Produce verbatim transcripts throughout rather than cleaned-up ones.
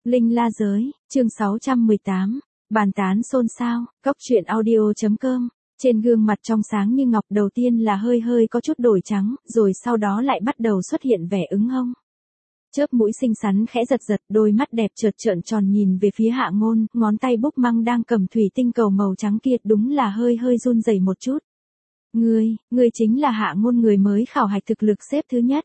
Linh La Giới, chương sáu trăm mười tám, bàn tán xôn xao, cóc truyện audio.com. Trên gương mặt trong sáng như ngọc đầu tiên là hơi hơi có chút đổi trắng, rồi sau đó lại bắt đầu xuất hiện vẻ ứng hông. Chớp mũi xinh xắn khẽ giật giật, đôi mắt đẹp chợt trợn tròn nhìn về phía Hạ Ngôn, ngón tay búp măng đang cầm thủy tinh cầu màu trắng kia đúng là hơi hơi run rẩy một chút. Ngươi, ngươi chính là Hạ Ngôn, người mới khảo hạch thực lực xếp thứ nhất.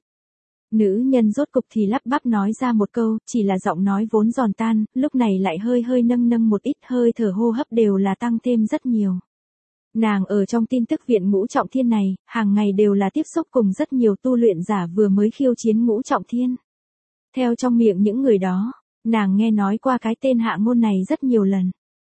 Nữ nhân rốt cục thì lắp bắp nói ra một câu, chỉ là giọng nói vốn giòn tan, lúc này lại hơi hơi nâng nâng một ít, hơi thở hô hấp đều là tăng thêm rất nhiều. Nàng ở trong tin tức viện Ngũ Trọng Thiên này, hàng ngày đều là tiếp xúc cùng rất nhiều tu luyện giả vừa mới khiêu chiến Ngũ Trọng Thiên. Theo trong miệng những người đó, nàng nghe nói qua cái tên Hạ Ngôn này rất nhiều lần.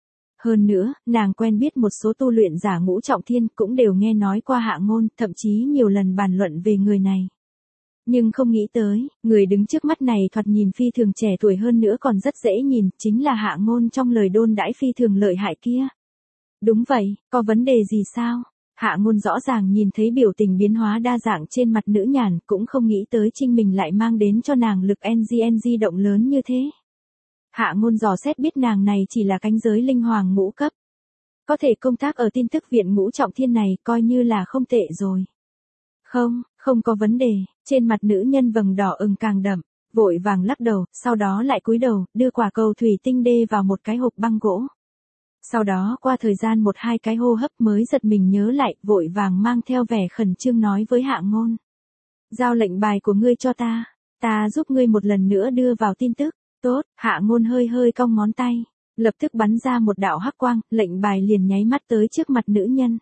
Hơn nữa, nàng quen biết một số tu luyện giả Ngũ Trọng Thiên cũng đều nghe nói qua Hạ Ngôn, thậm chí nhiều lần bàn luận về người này. Nhưng không nghĩ tới, người đứng trước mắt này thoạt nhìn phi thường trẻ tuổi hơn nữa còn rất dễ nhìn, chính là Hạ Ngôn trong lời đồn đãi phi thường lợi hại kia. Đúng vậy, có vấn đề gì sao? Hạ Ngôn rõ ràng nhìn thấy biểu tình biến hóa đa dạng trên mặt nữ nhàn, cũng không nghĩ tới Trinh mình lại mang đến cho nàng lực en giê en giê động lớn như thế. Hạ Ngôn dò xét biết nàng này chỉ là cánh giới linh hoàng ngũ cấp. Có thể công tác ở tin tức viện Ngũ Trọng Thiên này coi như là không tệ rồi. Không, không có vấn đề, trên mặt nữ nhân vầng đỏ ửng càng đậm, vội vàng lắc đầu, sau đó lại cúi đầu, đưa quả cầu thủy tinh đê vào một cái hộp băng gỗ. Sau đó qua thời gian một hai cái hô hấp mới giật mình nhớ lại, vội vàng mang theo vẻ khẩn trương nói với Hạ Ngôn. Giao lệnh bài của ngươi cho ta, ta giúp ngươi một lần nữa đưa vào tin tức. Tốt, Hạ Ngôn hơi hơi cong ngón tay, lập tức bắn ra một đạo hắc quang, lệnh bài liền nháy mắt tới trước mặt nữ nhân.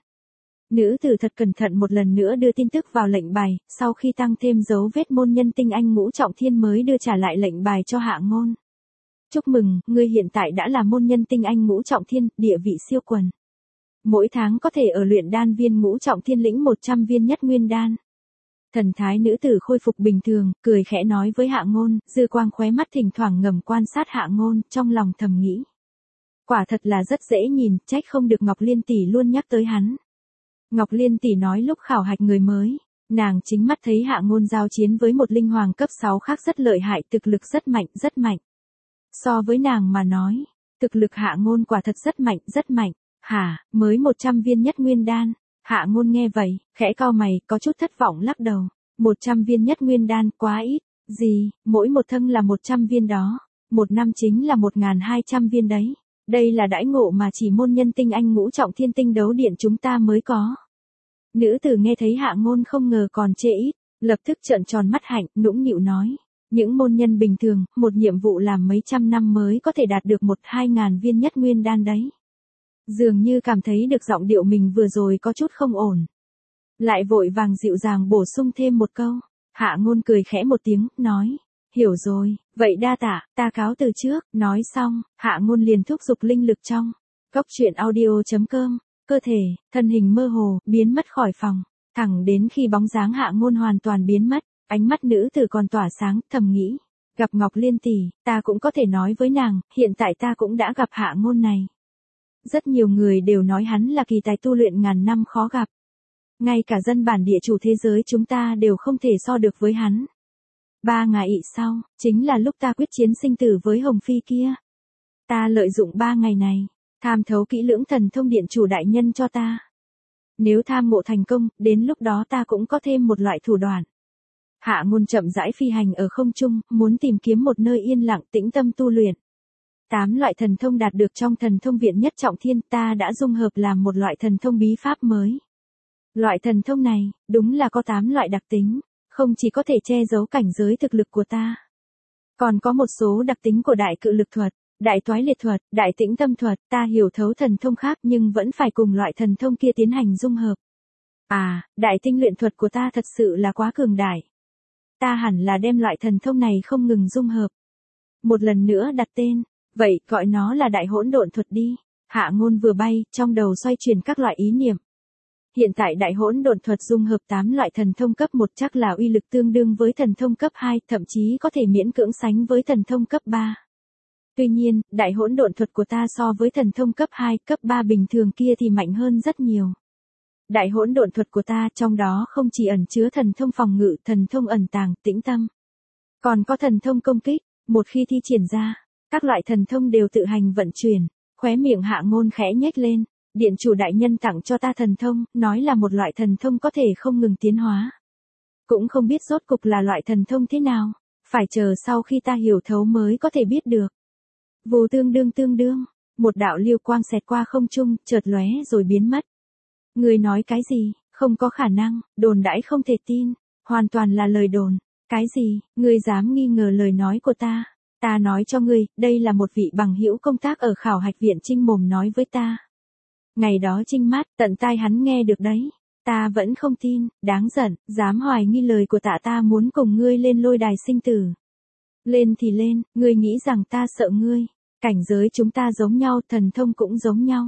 Nữ tử thật cẩn thận một lần nữa đưa tin tức vào lệnh bài, sau khi tăng thêm dấu vết môn nhân tinh anh Ngũ Trọng Thiên mới đưa trả lại lệnh bài cho Hạ Ngôn. Chúc mừng, ngươi hiện tại đã là môn nhân tinh anh Ngũ Trọng Thiên, địa vị siêu quần. Mỗi tháng có thể ở luyện đan viên Ngũ Trọng Thiên lĩnh một trăm viên nhất nguyên đan. Thần thái nữ tử khôi phục bình thường, cười khẽ nói với Hạ Ngôn, dư quang khóe mắt thỉnh thoảng ngầm quan sát Hạ Ngôn, trong lòng thầm nghĩ. Quả thật là rất dễ nhìn, trách không được Ngọc Liên tỷ luôn nhắc tới hắn. Ngọc Liên tỷ nói lúc khảo hạch người mới, nàng chính mắt thấy Hạ Ngôn giao chiến với một linh hoàng cấp sáu khác rất lợi hại, thực lực rất mạnh, rất mạnh. So với nàng mà nói, thực lực Hạ Ngôn quả thật rất mạnh, rất mạnh. Hả, mới một trăm viên nhất nguyên đan. Hạ Ngôn nghe vậy, khẽ cau mày, có chút thất vọng lắc đầu. một trăm viên nhất nguyên đan, quá ít. Gì, mỗi một thân là một trăm viên đó. Một năm chính là một nghìn hai trăm viên đấy. Đây là đãi ngộ mà chỉ môn nhân tinh anh Ngũ Trọng Thiên tinh đấu điện chúng ta mới có. Nữ tử nghe thấy Hạ Ngôn không ngờ còn chê ít, lập tức trợn tròn mắt hạnh, nũng nịu nói. Những môn nhân bình thường, một nhiệm vụ làm mấy trăm năm mới có thể đạt được một hai ngàn viên nhất nguyên đan đấy. Dường như cảm thấy được giọng điệu mình vừa rồi có chút không ổn. Lại vội vàng dịu dàng bổ sung thêm một câu. Hạ Ngôn cười khẽ một tiếng, nói. Hiểu rồi, vậy đa tạ, ta cáo từ trước. Nói xong, Hạ Ngôn liền thúc giục linh lực trong cóc truyện audio.com. Cơ thể, thân hình mơ hồ, biến mất khỏi phòng. Thẳng đến khi bóng dáng Hạ Ngôn hoàn toàn biến mất, ánh mắt nữ tử còn tỏa sáng, thầm nghĩ. Gặp Ngọc Liên tỷ, ta cũng có thể nói với nàng, hiện tại ta cũng đã gặp Hạ Ngôn này. Rất nhiều người đều nói hắn là kỳ tài tu luyện ngàn năm khó gặp. Ngay cả dân bản địa chủ thế giới chúng ta đều không thể so được với hắn. Ba ngày sau, chính là lúc ta quyết chiến sinh tử với Hồng Phi kia. Ta lợi dụng ba ngày này, tham thấu kỹ lưỡng thần thông điện chủ đại nhân cho ta. Nếu tham ngộ thành công, đến lúc đó ta cũng có thêm một loại thủ đoạn. Hạ Ngôn chậm rãi phi hành ở không trung, muốn tìm kiếm một nơi yên lặng tĩnh tâm tu luyện. Tám loại thần thông đạt được trong thần thông viện Nhất Trọng Thiên ta đã dung hợp làm một loại thần thông bí pháp mới. Loại thần thông này, đúng là có tám loại đặc tính, không chỉ có thể che giấu cảnh giới thực lực của ta. Còn có một số đặc tính của đại cự lực thuật, đại toái liệt thuật, đại tĩnh tâm thuật, ta hiểu thấu thần thông khác nhưng vẫn phải cùng loại thần thông kia tiến hành dung hợp. À, đại tinh luyện thuật của ta thật sự là quá cường đại. Ta hẳn là đem loại thần thông này không ngừng dung hợp. Một lần nữa đặt tên, vậy gọi nó là đại hỗn độn thuật đi. Hạ Ngôn vừa bay, trong đầu xoay chuyển các loại ý niệm. Hiện tại đại hỗn độn thuật dung hợp tám loại thần thông cấp một chắc là uy lực tương đương với thần thông cấp hai, thậm chí có thể miễn cưỡng sánh với thần thông cấp ba. Tuy nhiên, đại hỗn độn thuật của ta so với thần thông cấp hai, cấp ba bình thường kia thì mạnh hơn rất nhiều. Đại hỗn độn thuật của ta trong đó không chỉ ẩn chứa thần thông phòng ngự, thần thông ẩn tàng, tĩnh tâm. Còn có thần thông công kích, một khi thi triển ra, Các loại thần thông đều tự hành vận chuyển, khóe miệng Hạ Ngôn khẽ nhếch lên, điện chủ đại nhân tặng cho ta thần thông, nói là một loại thần thông có thể không ngừng tiến hóa. Cũng không biết rốt cục là loại thần thông thế nào, phải chờ sau khi ta hiểu thấu mới có thể biết được. Vù tương đương tương đương, một đạo lưu quang xẹt qua không trung, chợt lóe rồi biến mất. Ngươi nói cái gì, không có khả năng, đồn đãi không thể tin, hoàn toàn là lời đồn. Cái gì, ngươi dám nghi ngờ lời nói của ta? Ta nói cho ngươi, đây là một vị bằng hữu công tác ở khảo hạch viện Trinh mồm nói với ta. Ngày đó Trinh mát, tận tai hắn nghe được đấy. Ta vẫn không tin, đáng giận, dám hoài nghi lời của tạ ta muốn cùng ngươi lên lôi đài sinh tử. Lên thì lên, ngươi nghĩ rằng ta sợ ngươi. Cảnh giới chúng ta giống nhau, thần thông cũng giống nhau.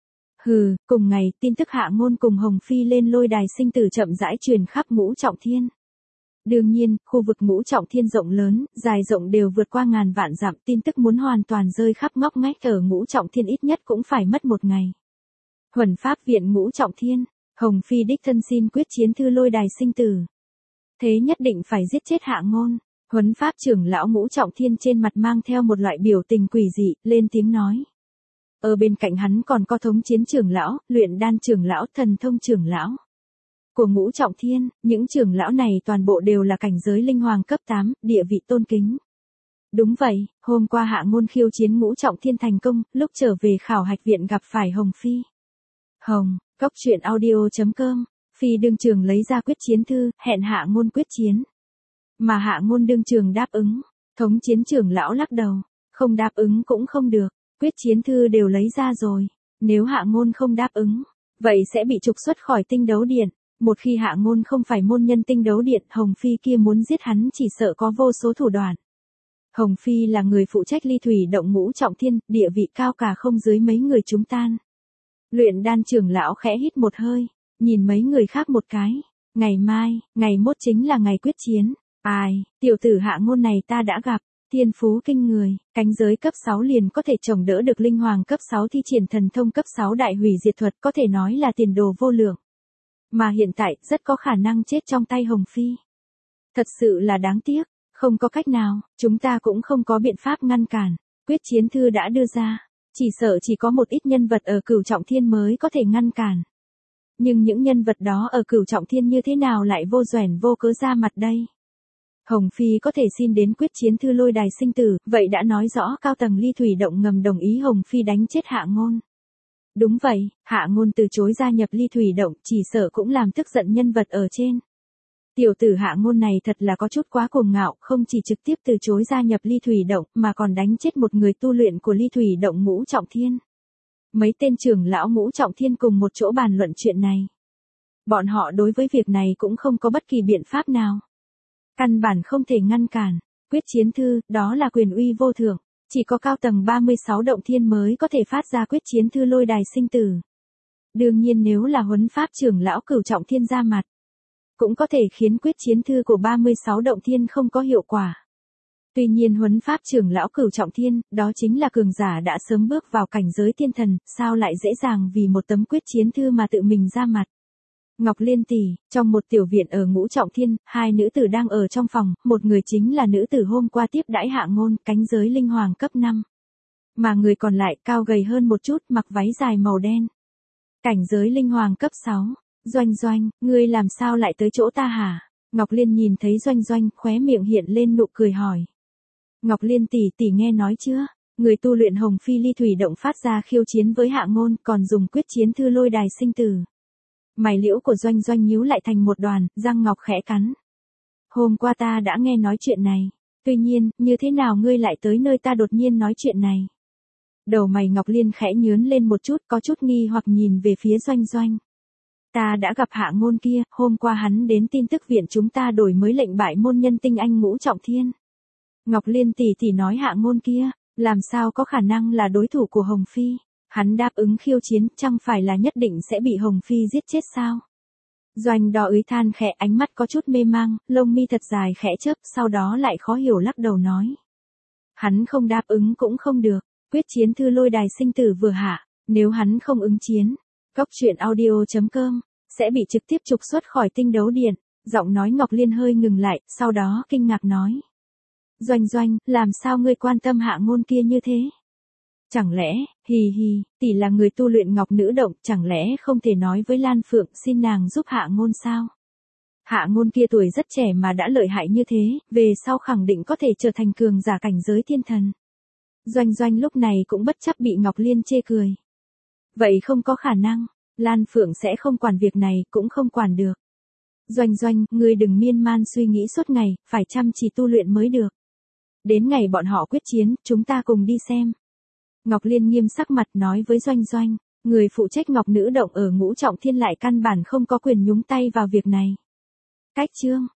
Hừ, cùng ngày, tin tức Hạ Ngôn cùng Hồng Phi lên lôi đài sinh tử chậm rãi truyền khắp Ngũ Trọng Thiên. Đương nhiên, khu vực Ngũ Trọng Thiên rộng lớn, dài rộng đều vượt qua ngàn vạn dặm, tin tức muốn hoàn toàn rơi khắp ngóc ngách ở Ngũ Trọng Thiên ít nhất cũng phải mất một ngày. Huẩn Pháp viện Ngũ Trọng Thiên, Hồng Phi đích thân xin quyết chiến thư lôi đài sinh tử. Thế nhất định phải giết chết Hạ Ngôn. Huấn Pháp trưởng lão Ngũ Trọng Thiên trên mặt mang theo một loại biểu tình quỷ dị, lên tiếng nói. Ở bên cạnh hắn còn có thống chiến trưởng lão, luyện đan trưởng lão, thần thông trưởng lão. Của Ngũ Trọng Thiên, những trưởng lão này toàn bộ đều là cảnh giới linh hoàng cấp tám, địa vị tôn kính. Đúng vậy, hôm qua Hạ Ngôn khiêu chiến Ngũ Trọng Thiên thành công, lúc trở về khảo hạch viện gặp phải Hồng Phi. Hồng, Cốc truyện audio chấm com, Phi đương trường lấy ra quyết chiến thư, hẹn Hạ Ngôn quyết chiến. Mà Hạ Ngôn đương trường đáp ứng, thống chiến trưởng lão lắc đầu, không đáp ứng cũng không được, quyết chiến thư đều lấy ra rồi, nếu Hạ Ngôn không đáp ứng, vậy sẽ bị trục xuất khỏi tinh đấu điện, một khi Hạ Ngôn không phải môn nhân tinh đấu điện, Hồng Phi kia muốn giết hắn chỉ sợ có vô số thủ đoạn. Hồng Phi là người phụ trách ly thủy động Ngũ Trọng Thiên, địa vị cao cả không dưới mấy người chúng tan. Luyện đan trưởng lão khẽ hít một hơi, nhìn mấy người khác một cái, ngày mai, ngày mốt chính là ngày quyết chiến. Ai, tiểu tử Hạ Ngôn này ta đã gặp, thiên phú kinh người, cánh giới cấp sáu liền có thể chống đỡ được linh hoàng cấp sáu thi triển thần thông cấp sáu đại hủy diệt thuật, có thể nói là tiền đồ vô lượng. Mà hiện tại, rất có khả năng chết trong tay Hồng Phi. Thật sự là đáng tiếc, không có cách nào, chúng ta cũng không có biện pháp ngăn cản, quyết chiến thư đã đưa ra, chỉ sợ chỉ có một ít nhân vật ở Cửu Trọng Thiên mới có thể ngăn cản. Nhưng những nhân vật đó ở Cửu Trọng Thiên như thế nào lại vô doẻn vô cớ ra mặt đây? Hồng Phi có thể xin đến quyết chiến thư lôi đài sinh tử, vậy đã nói rõ cao tầng ly thủy động ngầm đồng ý Hồng Phi đánh chết Hạ Ngôn. Đúng vậy, Hạ Ngôn từ chối gia nhập ly thủy động, chỉ sợ cũng làm tức giận nhân vật ở trên. Tiểu tử Hạ Ngôn này thật là có chút quá cuồng ngạo, không chỉ trực tiếp từ chối gia nhập ly thủy động, mà còn đánh chết một người tu luyện của ly thủy động Ngũ Trọng Thiên. Mấy tên trưởng lão Ngũ Trọng Thiên cùng một chỗ bàn luận chuyện này. Bọn họ đối với việc này cũng không có bất kỳ biện pháp nào. Căn bản không thể ngăn cản, quyết chiến thư, đó là quyền uy vô thượng, chỉ có cao tầng ba mươi sáu động thiên mới có thể phát ra quyết chiến thư lôi đài sinh tử. Đương nhiên nếu là Huấn Pháp trưởng lão Cửu Trọng Thiên ra mặt, cũng có thể khiến quyết chiến thư của ba mươi sáu động thiên không có hiệu quả. Tuy nhiên Huấn Pháp trưởng lão Cửu Trọng Thiên, đó chính là cường giả đã sớm bước vào cảnh giới thiên thần, sao lại dễ dàng vì một tấm quyết chiến thư mà tự mình ra mặt. Ngọc Liên tỷ, trong một tiểu viện ở Ngũ Trọng Thiên, hai nữ tử đang ở trong phòng, một người chính là nữ tử hôm qua tiếp đãi Hạ Ngôn, cánh giới linh hoàng cấp năm. Mà người còn lại cao gầy hơn một chút, mặc váy dài màu đen. Cảnh giới linh hoàng cấp sáu. Doanh Doanh, ngươi làm sao lại tới chỗ ta hả? Ngọc Liên nhìn thấy Doanh Doanh, khóe miệng hiện lên nụ cười hỏi. Ngọc Liên tỷ tỷ nghe nói chưa? Người tu luyện Hồng Phi ly thủy động phát ra khiêu chiến với Hạ Ngôn, còn dùng quyết chiến thư lôi đài sinh tử. Mày liễu của Doanh Doanh nhíu lại thành một đoàn, răng ngọc khẽ cắn. Hôm qua ta đã nghe nói chuyện này. Tuy nhiên, như thế nào ngươi lại tới nơi ta đột nhiên nói chuyện này? Đầu mày Ngọc Liên khẽ nhướn lên một chút, có chút nghi hoặc nhìn về phía Doanh Doanh. Ta đã gặp Hạ Ngôn kia, hôm qua hắn đến tin tức viện chúng ta đổi mới lệnh bại môn nhân tinh anh Ngũ Trọng Thiên. Ngọc Liên tỷ tỷ nói Hạ Ngôn kia, làm sao có khả năng là đối thủ của Hồng Phi? Hắn đáp ứng khiêu chiến, chẳng phải là nhất định sẽ bị Hồng Phi giết chết sao? Doanh Đo Úy than khẽ, ánh mắt có chút mê mang, lông mi thật dài khẽ chớp, sau đó lại khó hiểu lắc đầu nói. Hắn không đáp ứng cũng không được, quyết chiến thư lôi đài sinh tử vừa hạ, nếu hắn không ứng chiến, Cốc truyện audio chấm com sẽ bị trực tiếp trục xuất khỏi tinh đấu điện. Giọng nói Ngọc Liên hơi ngừng lại, sau đó kinh ngạc nói. Doanh Doanh, làm sao ngươi quan tâm Hạ Ngôn kia như thế? Chẳng lẽ, hì hì, tỷ là người tu luyện ngọc nữ động, chẳng lẽ không thể nói với Lan Phượng xin nàng giúp Hạ Ngôn sao? Hạ Ngôn kia tuổi rất trẻ mà đã lợi hại như thế, về sau khẳng định có thể trở thành cường giả cảnh giới thiên thần. Doanh Doanh lúc này cũng bất chấp bị Ngọc Liên chê cười. Vậy không có khả năng, Lan Phượng sẽ không quản việc này, cũng không quản được. Doanh Doanh, ngươi đừng miên man suy nghĩ suốt ngày, phải chăm chỉ tu luyện mới được. Đến ngày bọn họ quyết chiến, chúng ta cùng đi xem. Ngọc Liên nghiêm sắc mặt nói với Doanh Doanh, người phụ trách Ngọc Nữ Động ở Ngũ Trọng Thiên lại căn bản không có quyền nhúng tay vào việc này. Cách chương